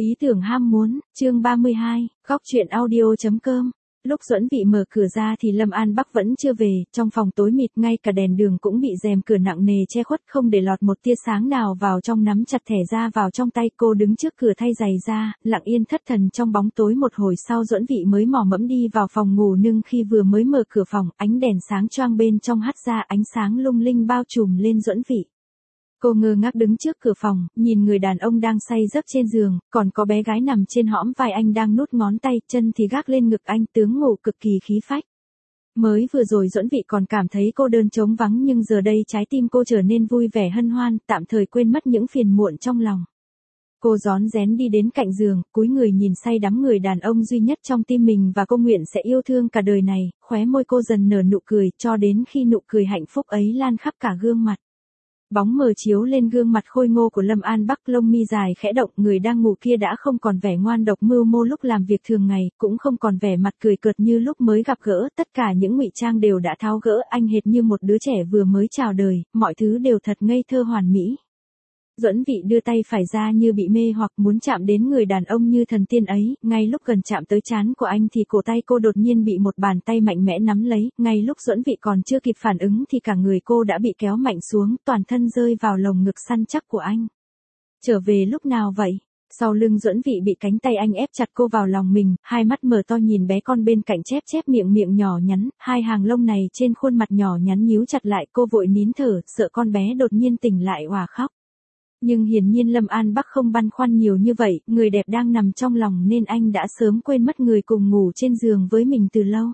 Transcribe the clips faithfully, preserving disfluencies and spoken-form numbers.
Ý tưởng ham muốn, chương ba mươi hai, góc truyện audio.com. Lúc Duẫn Vị mở cửa ra thì Lâm An Bắc vẫn chưa về, trong phòng tối mịt ngay cả đèn đường cũng bị rèm cửa nặng nề che khuất không để lọt một tia sáng nào vào trong, nắm chặt thẻ ra vào trong tay. Cô đứng trước cửa thay giày ra, lặng yên thất thần trong bóng tối. Một hồi sau Duẫn Vị mới mò mẫm đi vào phòng ngủ, nhưng khi vừa mới mở cửa phòng, ánh đèn sáng choang bên trong hắt ra, ánh sáng lung linh bao trùm lên Duẫn Vị. Cô ngơ ngác đứng trước cửa phòng, nhìn người đàn ông đang say giấc trên giường, còn có bé gái nằm trên hõm vai anh đang nuốt ngón tay, chân thì gác lên ngực anh, tướng ngủ cực kỳ khí phách. Mới vừa rồi Duẫn Vị còn cảm thấy cô đơn trống vắng, nhưng giờ đây trái tim cô trở nên vui vẻ hân hoan, tạm thời quên mất những phiền muộn trong lòng. Cô rón rén đi đến cạnh giường, cúi người nhìn say đắm người đàn ông duy nhất trong tim mình và cô nguyện sẽ yêu thương cả đời này. Khóe môi cô dần nở nụ cười, cho đến khi nụ cười hạnh phúc ấy lan khắp cả gương mặt. Bóng mờ chiếu lên gương mặt khôi ngô của Lâm An Bắc, lông mi dài khẽ động, người đang ngủ kia đã không còn vẻ ngoan độc mưu mô lúc làm việc thường ngày, cũng không còn vẻ mặt cười cợt như lúc mới gặp gỡ, tất cả những ngụy trang đều đã tháo gỡ, anh hệt như một đứa trẻ vừa mới chào đời, mọi thứ đều thật ngây thơ hoàn mỹ. Duẫn Vị đưa tay phải ra như bị mê hoặc, muốn chạm đến người đàn ông như thần tiên ấy. Ngay lúc gần chạm tới trán của anh thì cổ tay cô đột nhiên bị một bàn tay mạnh mẽ nắm lấy. Ngay lúc Duẫn Vị còn chưa kịp phản ứng thì cả người cô đã bị kéo mạnh xuống, toàn thân rơi vào lồng ngực săn chắc của anh. Trở về lúc nào vậy? Sau lưng Duẫn Vị bị cánh tay anh ép chặt cô vào lòng mình, hai mắt mở to nhìn bé con bên cạnh, chép chép miệng miệng nhỏ nhắn, hai hàng lông này trên khuôn mặt nhỏ nhắn nhíu chặt lại. Cô vội nín thở, sợ con bé đột nhiên tỉnh lại òa khóc. Nhưng hiển nhiên Lâm An Bắc không băn khoăn nhiều như vậy, người đẹp đang nằm trong lòng nên anh đã sớm quên mất người cùng ngủ trên giường với mình từ lâu.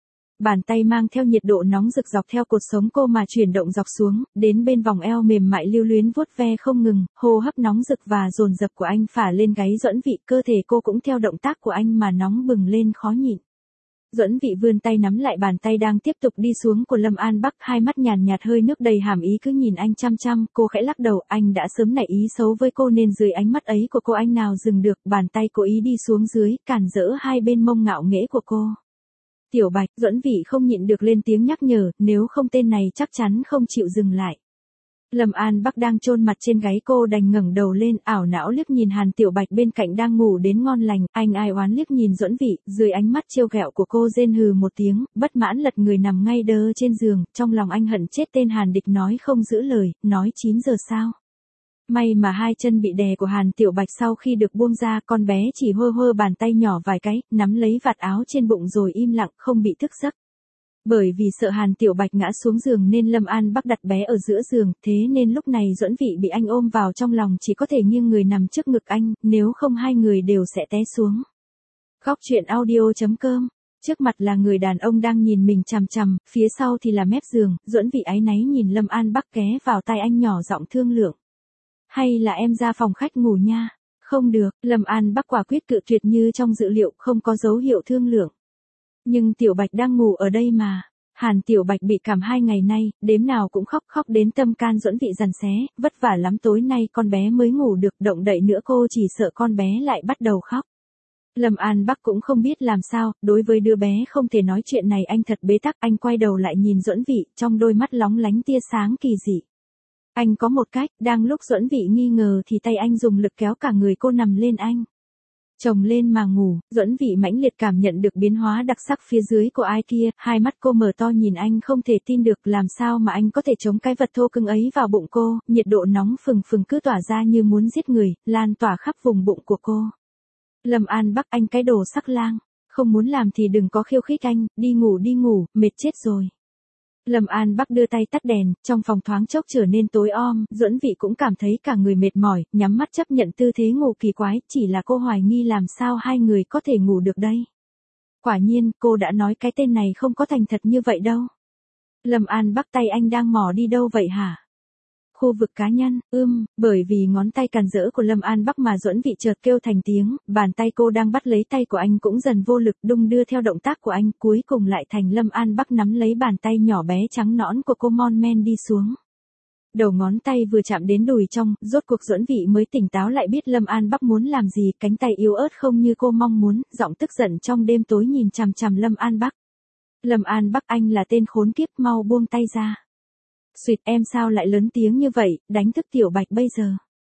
Bàn tay mang theo nhiệt độ nóng rực dọc theo cột sống cô mà chuyển động dọc xuống, đến bên vòng eo mềm mại lưu luyến vuốt ve không ngừng, hô hấp nóng rực và dồn dập của anh phả lên gáy Duẫn Vị, cơ thể cô cũng theo động tác của anh mà nóng bừng lên khó nhịn. Duẫn Vị vươn tay nắm lại bàn tay đang tiếp tục đi xuống của Lâm An Bắc, hai mắt nhàn nhạt hơi nước đầy hàm ý cứ nhìn anh chăm chăm. Cô khẽ lắc đầu, anh đã sớm nảy ý xấu với cô nên dưới ánh mắt ấy của cô anh nào dừng được, bàn tay cố ý đi xuống dưới, cản rỡ hai bên mông ngạo nghễ của cô. Tiểu Bạch, Duẫn Vị không nhịn được lên tiếng nhắc nhở, nếu không tên này chắc chắn không chịu dừng lại. Lâm An Bắc đang chôn mặt trên gáy cô đành ngẩng đầu lên, ảo não liếc nhìn Hàn Tiểu Bạch bên cạnh đang ngủ đến ngon lành, anh ai oán liếc nhìn Duẫn Vị, dưới ánh mắt trêu ghẹo của cô rên hừ một tiếng, bất mãn lật người nằm ngay đơ trên giường, trong lòng anh hận chết tên Hàn địch nói không giữ lời, nói chín giờ sao. May mà hai chân bị đè của Hàn Tiểu Bạch sau khi được buông ra, con bé chỉ hơ hơ bàn tay nhỏ vài cái, nắm lấy vạt áo trên bụng rồi im lặng không bị thức giấc. Bởi vì sợ Hàn Tiểu Bạch ngã xuống giường nên Lâm An Bắc đặt bé ở giữa giường, thế nên lúc này Duẫn Vị bị anh ôm vào trong lòng chỉ có thể nghiêng người nằm trước ngực anh, nếu không hai người đều sẽ té xuống. Góc truyện audio.com. Trước mặt là người đàn ông đang nhìn mình chằm chằm, phía sau thì là mép giường. Duẫn Vị áy náy nhìn Lâm An Bắc ghé vào tai anh nhỏ giọng thương lượng. Hay là em ra phòng khách ngủ nha? Không được, Lâm An Bắc quả quyết cự tuyệt như trong dự liệu, không có dấu hiệu thương lượng. Nhưng Tiểu Bạch đang ngủ ở đây mà. Hàn Tiểu Bạch bị cảm hai ngày nay, đêm nào cũng khóc khóc đến tâm can. Duẫn Vị giằn xé, vất vả lắm tối nay con bé mới ngủ được, động đậy nữa cô chỉ sợ con bé lại bắt đầu khóc. Lâm An Bắc cũng không biết làm sao, đối với đứa bé không thể nói chuyện này anh thật bế tắc. Anh quay đầu lại nhìn Duẫn Vị, trong đôi mắt lóng lánh tia sáng kỳ dị. Anh có một cách, đang lúc Duẫn Vị nghi ngờ thì tay anh dùng lực kéo cả người cô nằm lên anh. Chồng lên mà ngủ. Duẫn Vị mãnh liệt cảm nhận được biến hóa đặc sắc phía dưới của ai kia, hai mắt cô mở to nhìn anh không thể tin được, làm sao mà anh có thể chống cái vật thô cứng ấy vào bụng cô, nhiệt độ nóng phừng phừng cứ tỏa ra như muốn giết người, lan tỏa khắp vùng bụng của cô. Lâm An Bắc, anh cái đồ sắc lang, không muốn làm thì đừng có khiêu khích anh, đi ngủ đi ngủ, mệt chết rồi. Lâm An Bắc đưa tay tắt đèn, trong phòng thoáng chốc trở nên tối om, Duẫn Vị cũng cảm thấy cả người mệt mỏi, nhắm mắt chấp nhận tư thế ngủ kỳ quái, chỉ là cô hoài nghi làm sao hai người có thể ngủ được đây. Quả nhiên, cô đã nói cái tên này không có thành thật như vậy đâu. Lâm An Bắc, tay anh đang mò đi đâu vậy hả? Khu vực cá nhân, ưm, bởi vì ngón tay càn rỡ của Lâm An Bắc mà Duẫn Vị chợt kêu thành tiếng, bàn tay cô đang bắt lấy tay của anh cũng dần vô lực đung đưa theo động tác của anh, cuối cùng lại thành Lâm An Bắc nắm lấy bàn tay nhỏ bé trắng nõn của cô mon men đi xuống. Đầu ngón tay vừa chạm đến đùi trong, rốt cuộc Duẫn Vị mới tỉnh táo lại biết Lâm An Bắc muốn làm gì, cánh tay yếu ớt không như cô mong muốn, giọng tức giận trong đêm tối nhìn chằm chằm Lâm An Bắc. Lâm An Bắc, anh là tên khốn kiếp, mau buông tay ra. Xuyệt, em sao lại lớn tiếng như vậy, đánh thức Tiểu Bạch bây giờ.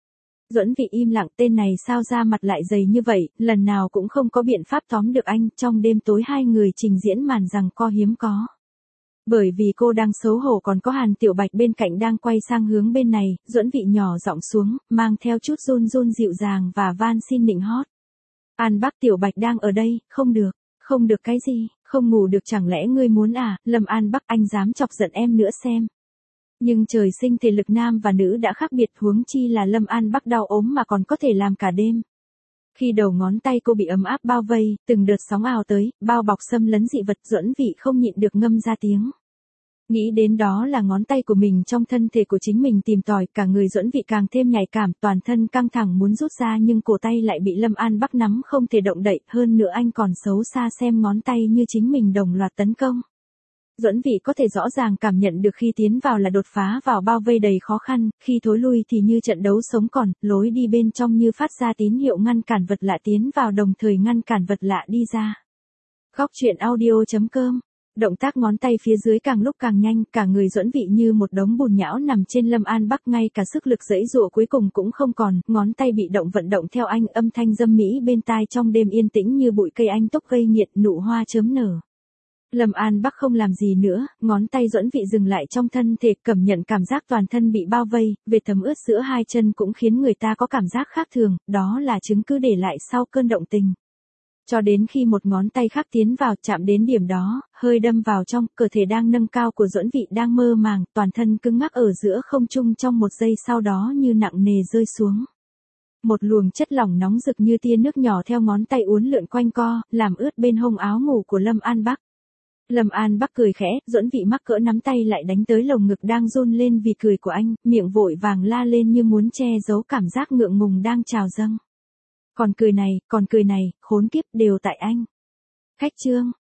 Duẫn Vị im lặng, tên này sao da mặt lại dày như vậy, lần nào cũng không có biện pháp tóm được anh, trong đêm tối hai người trình diễn màn giằng co hiếm có. Bởi vì cô đang xấu hổ còn có Hàn Tiểu Bạch bên cạnh đang quay sang hướng bên này, Duẫn Vị nhỏ giọng xuống, mang theo chút run run dịu dàng và van xin nịnh hót. An Bắc, Tiểu Bạch đang ở đây, không được, không được cái gì, không ngủ được chẳng lẽ ngươi muốn à, Lâm An Bắc anh dám chọc giận em nữa xem. Nhưng trời sinh thể lực nam và nữ đã khác biệt, huống chi là Lâm An Bắc đau ốm mà còn có thể làm cả đêm. Khi đầu ngón tay cô bị ấm áp bao vây, từng đợt sóng ào tới, bao bọc xâm lấn dị vật, Duẫn Vị không nhịn được ngâm ra tiếng. Nghĩ đến đó là ngón tay của mình trong thân thể của chính mình tìm tòi, cả người Duẫn Vị càng thêm nhạy cảm, toàn thân căng thẳng muốn rút ra nhưng cổ tay lại bị Lâm An Bắc nắm không thể động đậy, hơn nữa anh còn xấu xa xem ngón tay như chính mình đồng loạt tấn công. Duẫn Vị có thể rõ ràng cảm nhận được khi tiến vào là đột phá vào bao vây đầy khó khăn, khi thối lui thì như trận đấu sống còn, lối đi bên trong như phát ra tín hiệu ngăn cản vật lạ tiến vào đồng thời ngăn cản vật lạ đi ra. Góc truyện audio chấm com. Động tác ngón tay phía dưới càng lúc càng nhanh, cả người Duẫn Vị như một đống bùn nhão nằm trên Lâm An Bắc, ngay cả sức lực giãy giụa cuối cùng cũng không còn, ngón tay bị động vận động theo anh, âm thanh dâm mỹ bên tai trong đêm yên tĩnh như bụi cây anh túc gây nghiệt, nụ hoa chớm nở. Lâm An Bắc không làm gì nữa, ngón tay Duẫn Vị dừng lại trong thân thể, cảm nhận cảm giác toàn thân bị bao vây, vệt thấm ướt giữa hai chân cũng khiến người ta có cảm giác khác thường, đó là chứng cứ để lại sau cơn động tình. Cho đến khi một ngón tay khác tiến vào, chạm đến điểm đó, hơi đâm vào trong, cơ thể đang nâng cao của Duẫn Vị đang mơ màng, toàn thân cứng ngắc ở giữa không trung trong một giây sau đó như nặng nề rơi xuống. Một luồng chất lỏng nóng rực như tia nước nhỏ theo ngón tay uốn lượn quanh co, làm ướt bên hông áo ngủ của Lâm An Bắc. Lâm An Bắc cười khẽ, Duẫn Vị mắc cỡ nắm tay lại đánh tới lồng ngực đang run lên vì cười của anh, miệng vội vàng la lên như muốn che giấu cảm giác ngượng ngùng đang trào dâng. Còn cười này, còn cười này, khốn kiếp, đều tại anh. Khách chương.